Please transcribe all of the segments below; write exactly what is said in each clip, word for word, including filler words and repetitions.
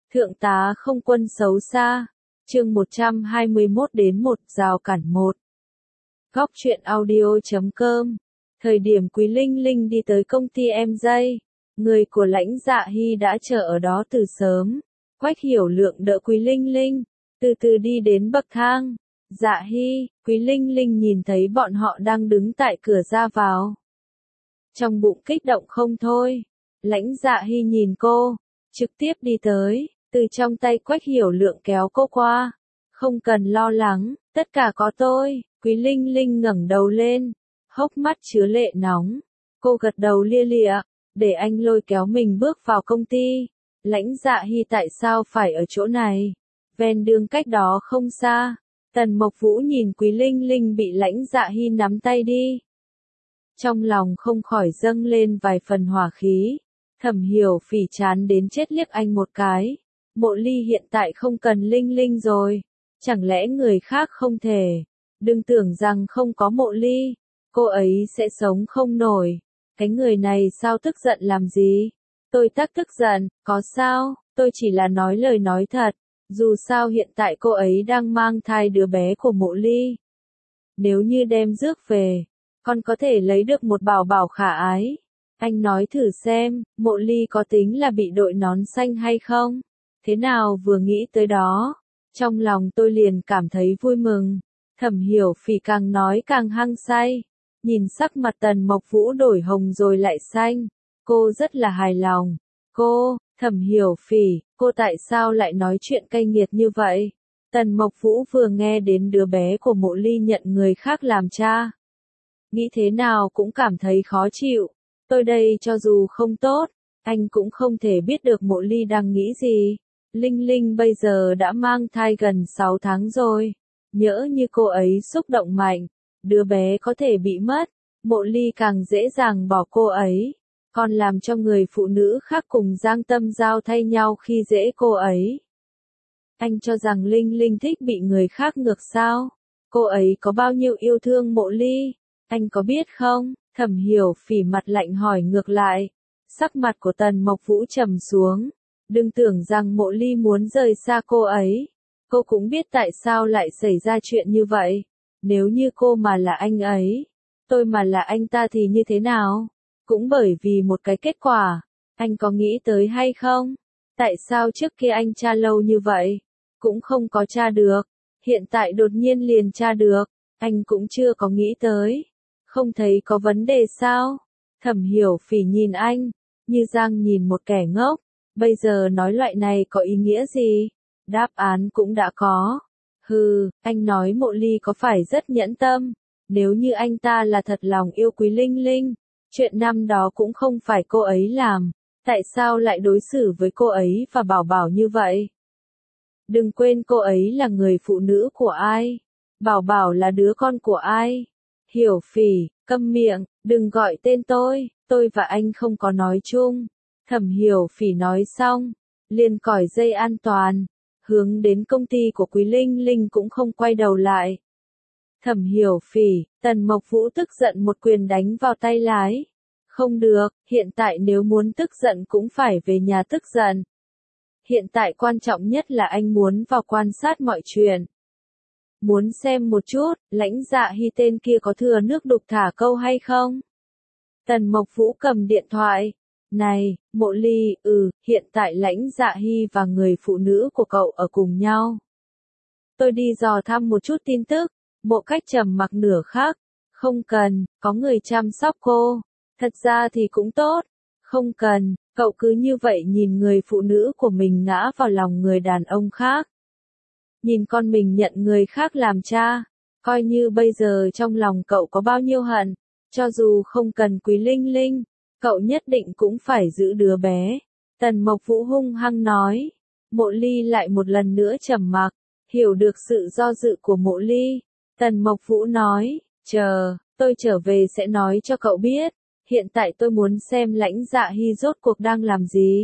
Thượng tá không quân xấu xa. Chương một trăm hai mươi mốt đến một rào cản một. Góc truyện audio.com. Thời điểm Quý Linh Linh đi tới công ty em dây, người của Lãnh Dạ Hy đã chờ ở đó từ sớm. Quách Hiểu Lượng đỡ Quý Linh Linh, từ từ đi đến bậc thang. Dạ Hy, Quý Linh Linh nhìn thấy bọn họ đang đứng tại cửa ra vào. Trong bụng kích động không thôi. Lãnh Dạ Hy nhìn cô, trực tiếp đi tới, từ trong tay Quách Hiểu Lượng kéo cô qua. Không cần lo lắng, tất cả có tôi. Quý Linh Linh ngẩng đầu lên, hốc mắt chứa lệ nóng. Cô gật đầu lia lịa, để anh lôi kéo mình bước vào công ty. Lãnh Dạ Hy tại sao phải ở chỗ này? Ven đường cách đó không xa. Tần Mộc Vũ nhìn Quý Linh Linh bị Lãnh Dạ Hy nắm tay đi. Trong lòng không khỏi dâng lên vài phần hỏa khí. Thẩm Hiểu Phỉ chán đến chết liếc anh một cái. Mộ Ly hiện tại không cần Linh Linh rồi. Chẳng lẽ người khác không thể? Đừng tưởng rằng không có Mộ Ly, cô ấy sẽ sống không nổi. Cái người này sao tức giận làm gì? Tôi tắc tức giận, có sao? Tôi chỉ là nói lời nói thật. Dù sao hiện tại cô ấy đang mang thai đứa bé của Mộ Ly. Nếu như đem rước về, con có thể lấy được một bảo bảo khả ái. Anh nói thử xem, Mộ Ly có tính là bị đội nón xanh hay không? Thế nào vừa nghĩ tới đó, trong lòng tôi liền cảm thấy vui mừng. Thẩm Hiểu Phỉ càng nói càng hăng say. Nhìn sắc mặt Tần Mộc Vũ đổi hồng rồi lại xanh. Cô rất là hài lòng. Cô, Thẩm Hiểu Phỉ, cô tại sao lại nói chuyện cay nghiệt như vậy? Tần Mộc Vũ vừa nghe đến đứa bé của Mộ Ly nhận người khác làm cha. Nghĩ thế nào cũng cảm thấy khó chịu. Tôi đây cho dù không tốt, anh cũng không thể biết được Mộ Ly đang nghĩ gì. Linh Linh bây giờ đã mang thai gần sáu tháng rồi. Nhỡ như cô ấy xúc động mạnh, đứa bé có thể bị mất. Mộ Ly càng dễ dàng bỏ cô ấy, còn làm cho người phụ nữ khác cùng Giang Tâm Giao thay nhau khi dễ cô ấy. Anh cho rằng Linh Linh thích bị người khác ngược sao? Cô ấy có bao nhiêu yêu thương Mộ Ly? Anh có biết không? Thẩm Hiểu Phỉ mặt lạnh hỏi ngược lại. Sắc mặt của Tần Mộc Vũ trầm xuống. Đừng tưởng rằng Mộ Ly muốn rời xa cô ấy. Cô cũng biết tại sao lại xảy ra chuyện như vậy. Nếu như cô mà là anh ấy, tôi mà là anh ta thì như thế nào? Cũng bởi vì một cái kết quả. Anh có nghĩ tới hay không? Tại sao trước kia anh tra lâu như vậy, cũng không có tra được. Hiện tại đột nhiên liền tra được. Anh cũng chưa có nghĩ tới. Không thấy có vấn đề sao? Thẩm Hiểu Phỉ nhìn anh, như Giang nhìn một kẻ ngốc. Bây giờ nói loại này có ý nghĩa gì? Đáp án cũng đã có. Hừ, anh nói Mộ Ly có phải rất nhẫn tâm? Nếu như anh ta là thật lòng yêu Quý Linh Linh, chuyện năm đó cũng không phải cô ấy làm. Tại sao lại đối xử với cô ấy và Bảo Bảo như vậy? Đừng quên cô ấy là người phụ nữ của ai? Bảo Bảo là đứa con của ai? Hiểu Phỉ, câm miệng, đừng gọi tên tôi, tôi và anh không có nói chung. Thẩm Hiểu Phỉ nói xong, liền còi dây an toàn, hướng đến công ty của Quý Linh Linh cũng không quay đầu lại. Thẩm Hiểu Phỉ, Tần Mộc Vũ tức giận một quyền đánh vào tay lái. Không được, hiện tại nếu muốn tức giận cũng phải về nhà tức giận. Hiện tại quan trọng nhất là anh muốn vào quan sát mọi chuyện. Muốn xem một chút, Lãnh Dạ Hy tên kia có thừa nước đục thả câu hay không? Tần Mộc Vũ cầm điện thoại. Này, Mộ Ly, ừ, hiện tại Lãnh Dạ Hy và người phụ nữ của cậu ở cùng nhau. Tôi đi dò thăm một chút tin tức. Mộ Cách trầm mặc nửa khắc. Không cần, có người chăm sóc cô. Thật ra thì cũng tốt. Không cần, cậu cứ như vậy nhìn người phụ nữ của mình ngã vào lòng người đàn ông khác. Nhìn con mình nhận người khác làm cha. Coi như bây giờ trong lòng cậu có bao nhiêu hận. Cho dù không cần Quý Linh Linh, cậu nhất định cũng phải giữ đứa bé. Tần Mộc Vũ hung hăng nói. Mộ Ly lại một lần nữa trầm mặc. Hiểu được sự do dự của Mộ Ly. Tần Mộc Vũ nói. Chờ, tôi trở về sẽ nói cho cậu biết. Hiện tại tôi muốn xem Lãnh Dạ Hy rốt cuộc đang làm gì.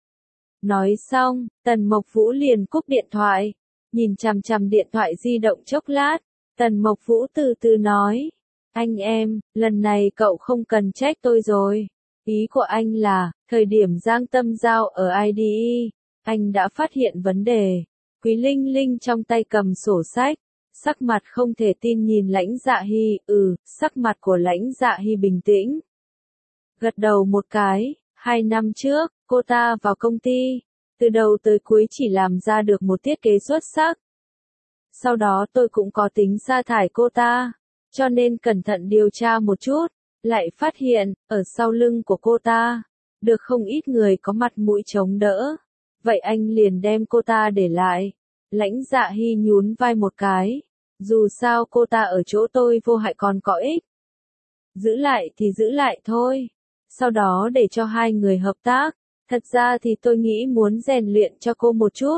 Nói xong, Tần Mộc Vũ liền cúp điện thoại. Nhìn chằm chằm điện thoại di động chốc lát. Tần Mộc Vũ từ từ nói. Anh em, lần này cậu không cần trách tôi rồi. Ý của anh là, thời điểm Giang Tâm Giao ở i đê e, Anh đã phát hiện vấn đề. Quý Linh Linh trong tay cầm sổ sách, sắc mặt không thể tin nhìn Lãnh Dạ Hy, ừ, sắc mặt của Lãnh Dạ Hy bình tĩnh. Gật đầu một cái, hai năm trước, cô ta vào công ty, từ đầu tới cuối chỉ làm ra được một thiết kế xuất sắc. Sau đó tôi cũng có tính sa thải cô ta, cho nên cẩn thận điều tra một chút, lại phát hiện, ở sau lưng của cô ta, được không ít người có mặt mũi chống đỡ. Vậy anh liền đem cô ta để lại. Lãnh Dạ Hy nhún vai một cái. Dù sao cô ta ở chỗ tôi vô hại còn có ích. Giữ lại thì giữ lại thôi. Sau đó để cho hai người hợp tác. Thật ra thì tôi nghĩ muốn rèn luyện cho cô một chút.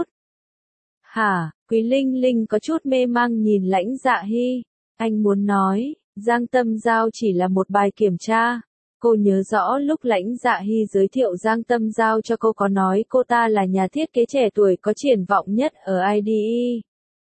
Hả? Quý Linh Linh có chút mê mang nhìn Lãnh Dạ Hy. Anh muốn nói, Giang Tâm Giao chỉ là một bài kiểm tra. Cô nhớ rõ lúc Lãnh Dạ Hy giới thiệu Giang Tâm Giao cho cô có nói cô ta là nhà thiết kế trẻ tuổi có triển vọng nhất ở i đê e.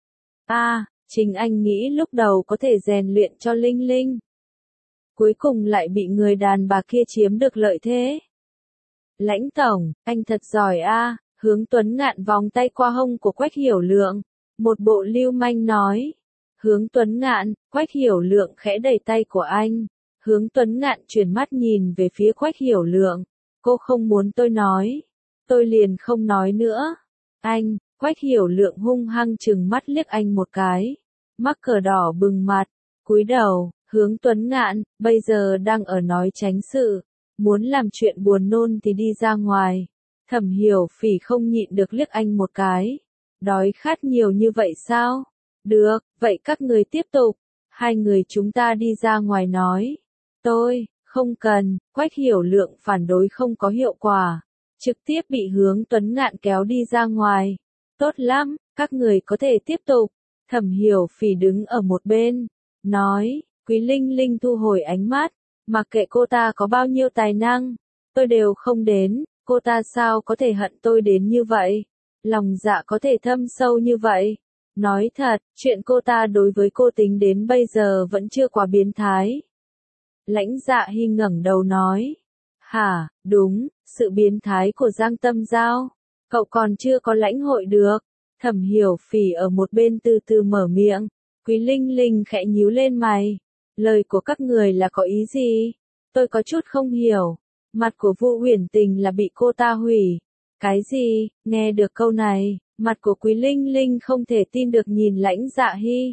À, chính anh nghĩ lúc đầu có thể rèn luyện cho Linh Linh. Cuối cùng lại bị người đàn bà kia chiếm được lợi thế. Lãnh Tổng, anh thật giỏi a. Hướng Tuấn Ngạn vòng tay qua hông của Quách Hiểu Lượng. Một bộ lưu manh nói. Hướng Tuấn Ngạn, Quách Hiểu Lượng khẽ đẩy tay của anh. Hướng Tuấn Ngạn chuyển mắt nhìn về phía Quách Hiểu Lượng. Cô không muốn tôi nói. Tôi liền không nói nữa. Anh, Quách Hiểu Lượng hung hăng trừng mắt liếc anh một cái. Mắc cờ đỏ bừng mặt. Cúi đầu, Hướng Tuấn Ngạn, bây giờ đang ở nói tránh sự. Muốn làm chuyện buồn nôn thì đi ra ngoài. Thẩm Hiểu Phỉ không nhịn được liếc anh một cái. Đói khát nhiều như vậy sao? Được, vậy các người tiếp tục. Hai người chúng ta đi ra ngoài nói. Tôi, không cần, Quách Hiểu Lượng phản đối không có hiệu quả. Trực tiếp bị Hướng Tuấn Ngạn kéo đi ra ngoài. Tốt lắm, các người có thể tiếp tục. Thẩm Hiểu Phỉ đứng ở một bên. Nói, Quý Linh Linh thu hồi ánh mắt. Mặc kệ cô ta có bao nhiêu tài năng. Tôi đều không đến. Cô ta sao có thể hận tôi đến như vậy? Lòng dạ có thể thâm sâu như vậy? Nói thật, chuyện cô ta đối với cô tính đến bây giờ vẫn chưa quá biến thái. Lãnh Dạ Hy ngẩng đầu nói. Hả, đúng, sự biến thái của Giang Tâm Giao. Cậu còn chưa có lãnh hội được. Thẩm Hiểu Phỉ ở một bên từ từ mở miệng. Quý Linh Linh khẽ nhíu lên mày. Lời của các người là có ý gì? Tôi có chút không hiểu. Mặt của Vu Uyển Tình là bị cô ta hủy. Cái gì? Nghe được câu này, mặt của Quý Linh Linh không thể tin được nhìn Lãnh Dạ Hy.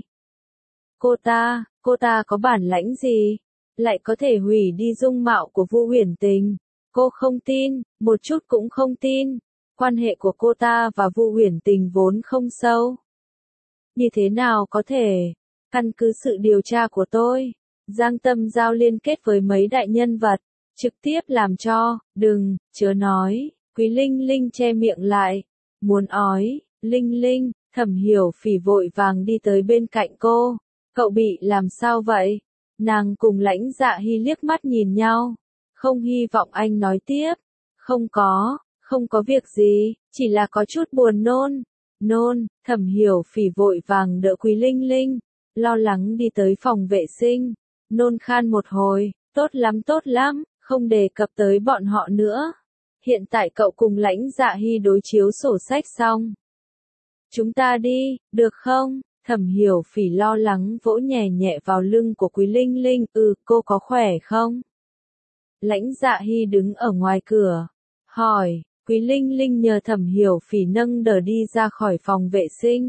Cô ta, cô ta có bản lãnh gì? Lại có thể hủy đi dung mạo của Vu Uyển Tình. Cô không tin, một chút cũng không tin. Quan hệ của cô ta và Vu Uyển Tình vốn không sâu. Như thế nào có thể? Căn cứ sự điều tra của tôi, Giang Tâm Giao liên kết với mấy đại nhân vật, trực tiếp làm cho, đừng, chớ nói, Quý Linh Linh che miệng lại, muốn ói, Linh Linh, Thẩm Hiểu Phỉ vội vàng đi tới bên cạnh cô, cậu bị làm sao vậy? Nàng cùng Lãnh Dạ Hy liếc mắt nhìn nhau, không hy vọng anh nói tiếp, không có, không có việc gì, chỉ là có chút buồn nôn, nôn, Thẩm Hiểu Phỉ vội vàng đỡ Quý Linh Linh, lo lắng đi tới phòng vệ sinh, nôn khan một hồi, tốt lắm tốt lắm, không đề cập tới bọn họ nữa. Hiện tại cậu cùng Lãnh Dạ Hy đối chiếu sổ sách xong. Chúng ta đi, được không? Thẩm Hiểu Phỉ lo lắng vỗ nhẹ nhẹ vào lưng của Quý Linh Linh, ừ, cô có khỏe không? Lãnh Dạ Hy đứng ở ngoài cửa, hỏi, Quý Linh Linh nhờ Thẩm Hiểu Phỉ nâng đỡ đi ra khỏi phòng vệ sinh.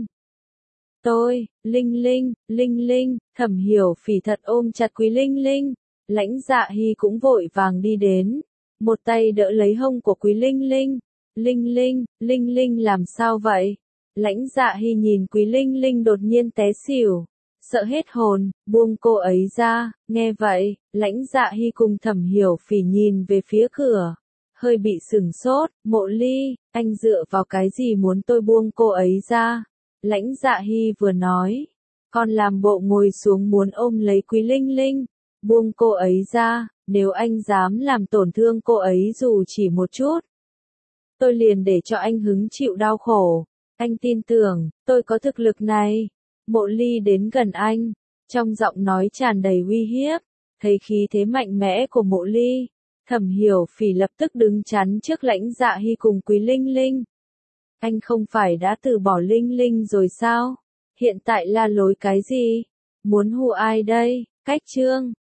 Tôi, Linh Linh, Linh Linh, Thẩm Hiểu Phỉ thật ôm chặt Quý Linh Linh, Lãnh Dạ Hy cũng vội vàng đi đến, một tay đỡ lấy hông của Quý Linh Linh, Linh Linh, Linh Linh làm sao vậy? Lãnh Dạ Hy nhìn Quý Linh Linh đột nhiên té xỉu, sợ hết hồn, buông cô ấy ra, nghe vậy, Lãnh Dạ Hy cùng Thẩm Hiểu Phỉ nhìn về phía cửa, hơi bị sửng sốt, Mộ Ly, anh dựa vào cái gì muốn tôi buông cô ấy ra? Lãnh Dạ Hy vừa nói, còn làm bộ ngồi xuống muốn ôm lấy Quý Linh Linh, buông cô ấy ra, nếu anh dám làm tổn thương cô ấy dù chỉ một chút, tôi liền để cho anh hứng chịu đau khổ, anh tin tưởng, tôi có thực lực này. Mộ Ly đến gần anh, trong giọng nói tràn đầy uy hiếp, thấy khí thế mạnh mẽ của Mộ Ly, Thẩm Hiểu Phỉ lập tức đứng chắn trước Lãnh Dạ Hy cùng Quý Linh Linh. Anh không phải đã từ bỏ Linh Linh rồi sao? Hiện tại la lối cái gì? Muốn hù ai đây? Cách Trương